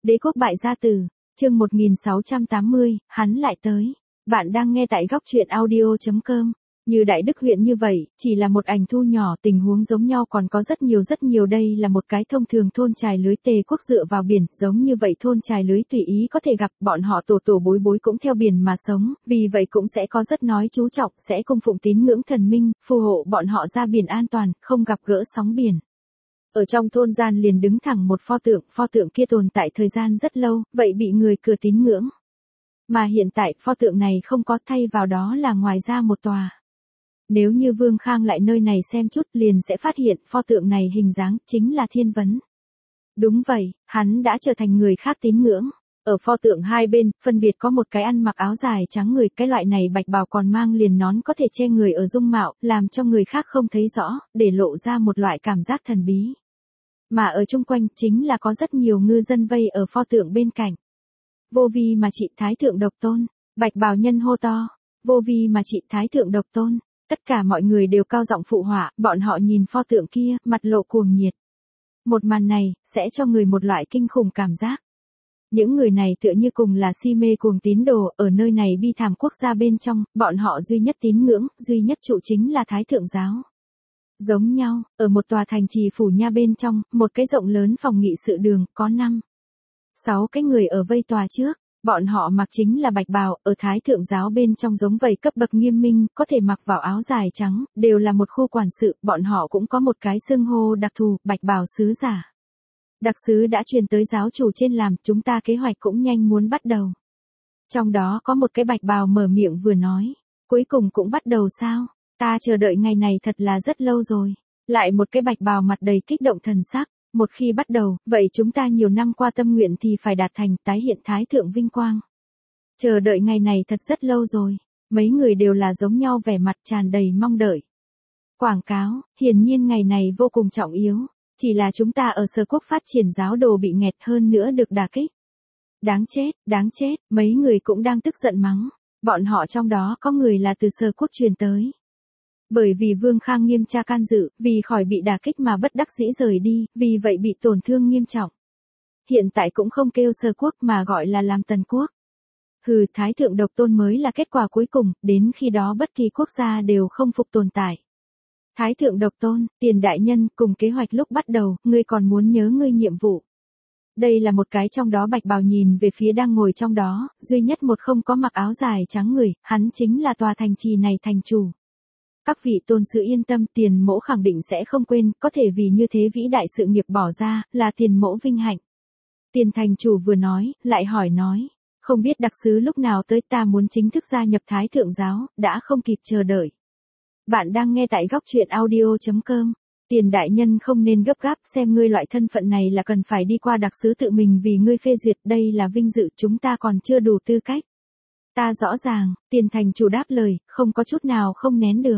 Đế quốc bại gia tử, chương 1680, hắn lại tới. Bạn đang nghe tại góc truyện audio.com. Như Đại Đức huyện như vậy, chỉ là một ảnh thu nhỏ, tình huống giống nhau còn có rất nhiều đây là một cái thông thường thôn chài lưới Tề quốc dựa vào biển, giống như vậy thôn chài lưới tùy ý có thể gặp, bọn họ tổ bối cũng theo biển mà sống, vì vậy cũng sẽ có rất nói chú trọng, sẽ cung phụng tín ngưỡng thần minh, phù hộ bọn họ ra biển an toàn, không gặp gỡ sóng biển. Ở trong thôn gian liền đứng thẳng một pho tượng kia tồn tại thời gian rất lâu, vậy bị người cửa tín ngưỡng. Mà hiện tại pho tượng này không có, thay vào đó là ngoài ra một tòa. Nếu như Vương Khang lại nơi này xem chút liền sẽ phát hiện pho tượng này hình dáng chính là Thiên Vấn. Đúng vậy, hắn đã trở thành người khác tín ngưỡng. Ở pho tượng hai bên, phân biệt có một cái ăn mặc áo dài trắng người, cái loại này bạch bào còn mang liền nón có thể che người ở dung mạo, làm cho người khác không thấy rõ, để lộ ra một loại cảm giác thần bí. Mà ở chung quanh chính là có rất nhiều ngư dân vây ở pho tượng bên cạnh. Vô vi mà trị Thái Thượng Độc Tôn, bạch bào nhân hô to, vô vi mà trị Thái Thượng Độc Tôn. Tất cả mọi người đều cao giọng phụ họa, bọn họ nhìn pho tượng kia, mặt lộ cuồng nhiệt. Một màn này, sẽ cho người một loại kinh khủng cảm giác. Những người này tựa như cùng là si mê cuồng tín đồ, ở nơi này bi thảm quốc gia bên trong, bọn họ duy nhất tín ngưỡng, duy nhất trụ chính là Thái Thượng giáo. Giống nhau, ở một tòa thành trì phủ nha bên trong, một cái rộng lớn phòng nghị sự đường, có 5-6 cái người ở vây tòa trước. Bọn họ mặc chính là bạch bào, ở Thái Thượng giáo bên trong giống vậy cấp bậc nghiêm minh, có thể mặc vào áo dài trắng, đều là một khu quản sự, bọn họ cũng có một cái xưng hô đặc thù, bạch bào sứ giả. Đặc sứ đã truyền tới giáo chủ trên làm, chúng ta kế hoạch cũng nhanh muốn bắt đầu. Trong đó có một cái bạch bào mở miệng vừa nói, cuối cùng cũng bắt đầu sao? Ta chờ đợi ngày này thật là rất lâu rồi. Lại một cái bạch bào mặt đầy kích động thần sắc. Một khi bắt đầu, vậy chúng ta nhiều năm qua tâm nguyện thì phải đạt thành, tái hiện Thái Thượng vinh quang. Chờ đợi ngày này thật rất lâu rồi. Mấy người đều là giống nhau, vẻ mặt tràn đầy mong đợi. Quảng cáo, hiển nhiên ngày này vô cùng trọng yếu. Chỉ là chúng ta ở Sở Quốc phát triển giáo đồ bị nghẹt, hơn nữa được đả kích. Đáng chết, mấy người cũng đang tức giận mắng. Bọn họ trong đó có người là từ Sở Quốc truyền tới. Bởi vì Vương Khang nghiêm tra can dự, vì khỏi bị đả kích mà bất đắc dĩ rời đi, vì vậy bị tổn thương nghiêm trọng. Hiện tại cũng không kêu Sở Quốc mà gọi là làm Tần Quốc. Hừ, Thái Thượng Độc Tôn mới là kết quả cuối cùng, đến khi đó bất kỳ quốc gia đều không phục tồn tại. Thái Thượng Độc Tôn, Tiền đại nhân, cùng kế hoạch lúc bắt đầu, ngươi còn muốn nhớ ngươi nhiệm vụ. Đây là một cái trong đó bạch bào nhìn về phía đang ngồi trong đó, duy nhất một không có mặc áo dài trắng người, hắn chính là tòa thành trì này thành chủ. Các vị tôn sứ yên tâm, Tiền mỗ khẳng định sẽ không quên, có thể vì như thế vĩ đại sự nghiệp bỏ ra, là Tiền mỗ vinh hạnh. Tiền thành chủ vừa nói, lại hỏi nói, không biết đặc sứ lúc nào tới, ta muốn chính thức gia nhập Thái Thượng giáo, đã không kịp chờ đợi. Bạn đang nghe tại góc truyện audio.com. Tiền đại nhân không nên gấp gáp, xem ngươi loại thân phận này là cần phải đi qua đặc sứ tự mình vì ngươi phê duyệt, đây là vinh dự, chúng ta còn chưa đủ tư cách. Ta rõ ràng, Tiền thành chủ đáp lời, không có chút nào không nén được.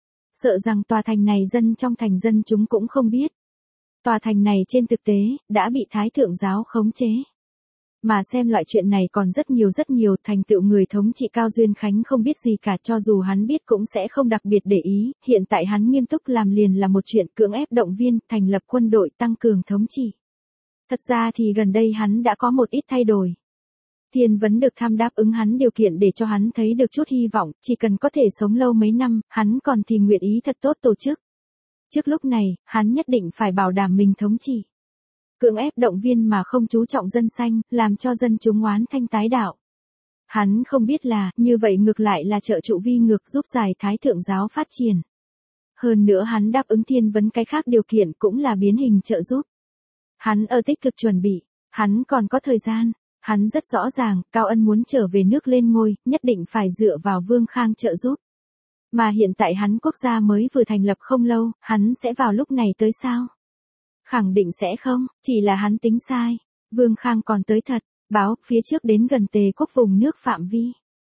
Sợ rằng tòa thành này dân trong thành dân chúng cũng không biết. Tòa thành này trên thực tế, đã bị Thái Thượng giáo khống chế. Mà xem loại chuyện này còn rất nhiều, thành tựu người thống trị Cao Duyên Khánh không biết gì cả, cho dù hắn biết cũng sẽ không đặc biệt để ý, hiện tại hắn nghiêm túc làm liền là một chuyện, cưỡng ép động viên, thành lập quân đội, tăng cường thống trị. Thật ra thì gần đây hắn đã có một ít thay đổi. Thiên Vấn được tham đáp ứng hắn điều kiện để cho hắn thấy được chút hy vọng, chỉ cần có thể sống lâu mấy năm, hắn còn thì nguyện ý thật tốt tổ chức. Trước lúc này, hắn nhất định phải bảo đảm mình thống trị. Cưỡng ép động viên mà không chú trọng dân sanh, làm cho dân chúng oán thanh tái đạo. Hắn không biết là, như vậy ngược lại là trợ trụ vi ngược giúp giải Thái Thượng giáo phát triển. Hơn nữa hắn đáp ứng Thiên Vấn cái khác điều kiện cũng là biến hình trợ giúp. Hắn ở tích cực chuẩn bị, hắn còn có thời gian. Hắn rất rõ ràng, Cao Ân muốn trở về nước lên ngôi, nhất định phải dựa vào Vương Khang trợ giúp. Mà hiện tại hắn quốc gia mới vừa thành lập không lâu, hắn sẽ vào lúc này tới sao? Khẳng định sẽ không, chỉ là hắn tính sai. Vương Khang còn tới thật, báo, phía trước đến gần Tề quốc vùng nước phạm vi.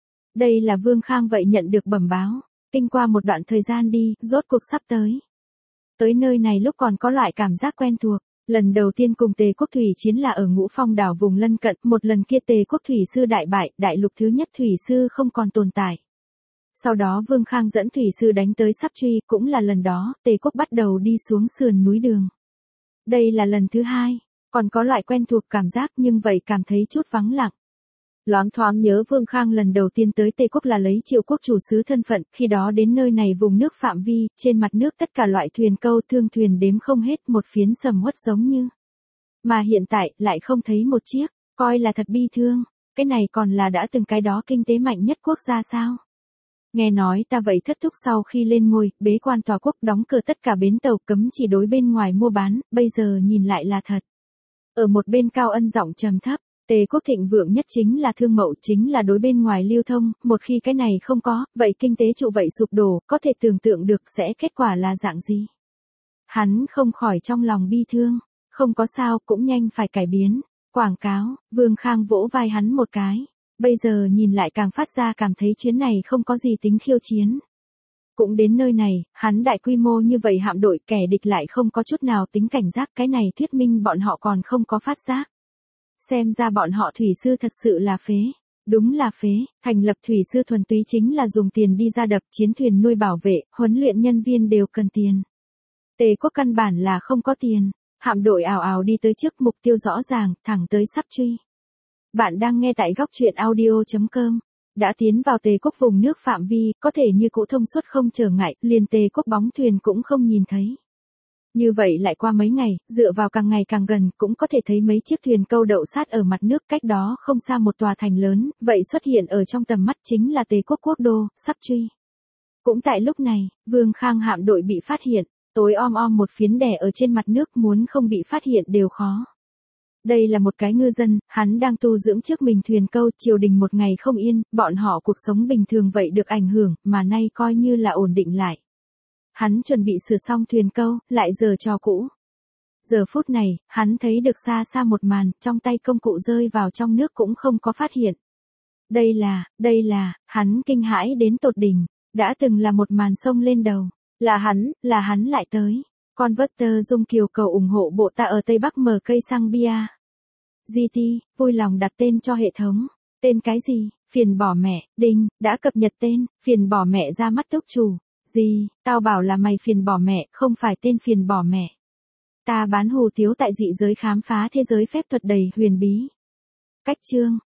Đây là Vương Khang vậy nhận được bẩm báo, kinh qua một đoạn thời gian đi, rốt cuộc sắp tới. Tới nơi này lúc còn có loại cảm giác quen thuộc. Lần đầu tiên cùng Tề quốc thủy chiến là ở Ngũ Phong đảo vùng lân cận, một lần kia Tề quốc thủy sư đại bại, đại lục thứ nhất thủy sư không còn tồn tại. Sau đó Vương Khang dẫn thủy sư đánh tới Sắp Truy, cũng là lần đó, Tề quốc bắt đầu đi xuống sườn núi đường. Đây là lần thứ hai. Còn có loại quen thuộc cảm giác nhưng vậy cảm thấy chút vắng lặng. Loáng thoáng nhớ Vương Khang lần đầu tiên tới Tây Quốc là lấy Triệu quốc chủ sứ thân phận, khi đó đến nơi này vùng nước phạm vi, trên mặt nước tất cả loại thuyền câu thương thuyền đếm không hết, một phiến sầm uất giống như. Mà hiện tại, lại không thấy một chiếc, coi là thật bi thương, cái này còn là đã từng cái đó kinh tế mạnh nhất quốc gia sao? Nghe nói ta vậy thất thúc sau khi lên ngôi, bế quan tòa quốc đóng cửa tất cả bến tàu cấm chỉ đối bên ngoài mua bán, bây giờ nhìn lại là thật. Ở một bên Cao Ân giọng trầm thấp. Tề quốc thịnh vượng nhất chính là thương mậu, chính là đối bên ngoài lưu thông, một khi cái này không có, vậy kinh tế trụ vậy sụp đổ, có thể tưởng tượng được sẽ kết quả là dạng gì. Hắn không khỏi trong lòng bi thương, không có sao cũng nhanh phải cải biến. Quảng cáo, Vương Khang vỗ vai hắn một cái, bây giờ nhìn lại càng phát ra cảm thấy chuyến này không có gì tính khiêu chiến. Cũng đến nơi này, hắn đại quy mô như vậy hạm đội kẻ địch lại không có chút nào tính cảnh giác, cái này thuyết minh bọn họ còn không có phát giác. Xem ra bọn họ thủy sư thật sự là phế. Đúng là phế, thành lập thủy sư thuần túy chính là dùng tiền đi ra đập, chiến thuyền nuôi bảo vệ, huấn luyện nhân viên đều cần tiền. Tề quốc căn bản là không có tiền, hạm đội ào ào đi tới trước, mục tiêu rõ ràng, thẳng tới sắp truy. Bạn đang nghe tại góc truyện audio.com. Đã tiến vào Tề quốc vùng nước phạm vi, có thể như cũ thông suốt không trở ngại, liền Tề quốc bóng thuyền cũng không nhìn thấy. Như vậy lại qua mấy ngày, dựa vào càng ngày càng gần, cũng có thể thấy mấy chiếc thuyền câu đậu sát ở mặt nước, cách đó không xa một tòa thành lớn, vậy xuất hiện ở trong tầm mắt chính là Tề quốc quốc đô, sắp truy. Cũng tại lúc này, Vương Khang hạm đội bị phát hiện, tối om om một phiến đè ở trên mặt nước, muốn không bị phát hiện đều khó. Đây là một cái ngư dân, hắn đang tu dưỡng trước mình thuyền câu, triều đình một ngày không yên, bọn họ cuộc sống bình thường vậy được ảnh hưởng, mà nay coi như là ổn định lại. Hắn chuẩn bị sửa xong thuyền câu, lại giở trò cũ. Giờ phút này, hắn thấy được xa xa một màn, trong tay công cụ rơi vào trong nước cũng không có phát hiện. Đây là, hắn kinh hãi đến tột đỉnh, đã từng là một màn sông lên đầu, là hắn lại tới. Converter Dung Kiều cầu ủng hộ bộ ta ở Tây Bắc mở cây xăng bia. GT, vui lòng đặt tên cho hệ thống. Tên cái gì? Phiền bỏ mẹ, đinh, đã cập nhật tên, phiền bỏ mẹ ra mắt túc chủ. Gì, tao bảo là mày phiền bỏ mẹ, không phải tên phiền bỏ mẹ. Ta bán hủ tiếu tại dị giới khám phá thế giới phép thuật đầy huyền bí. Cách chương.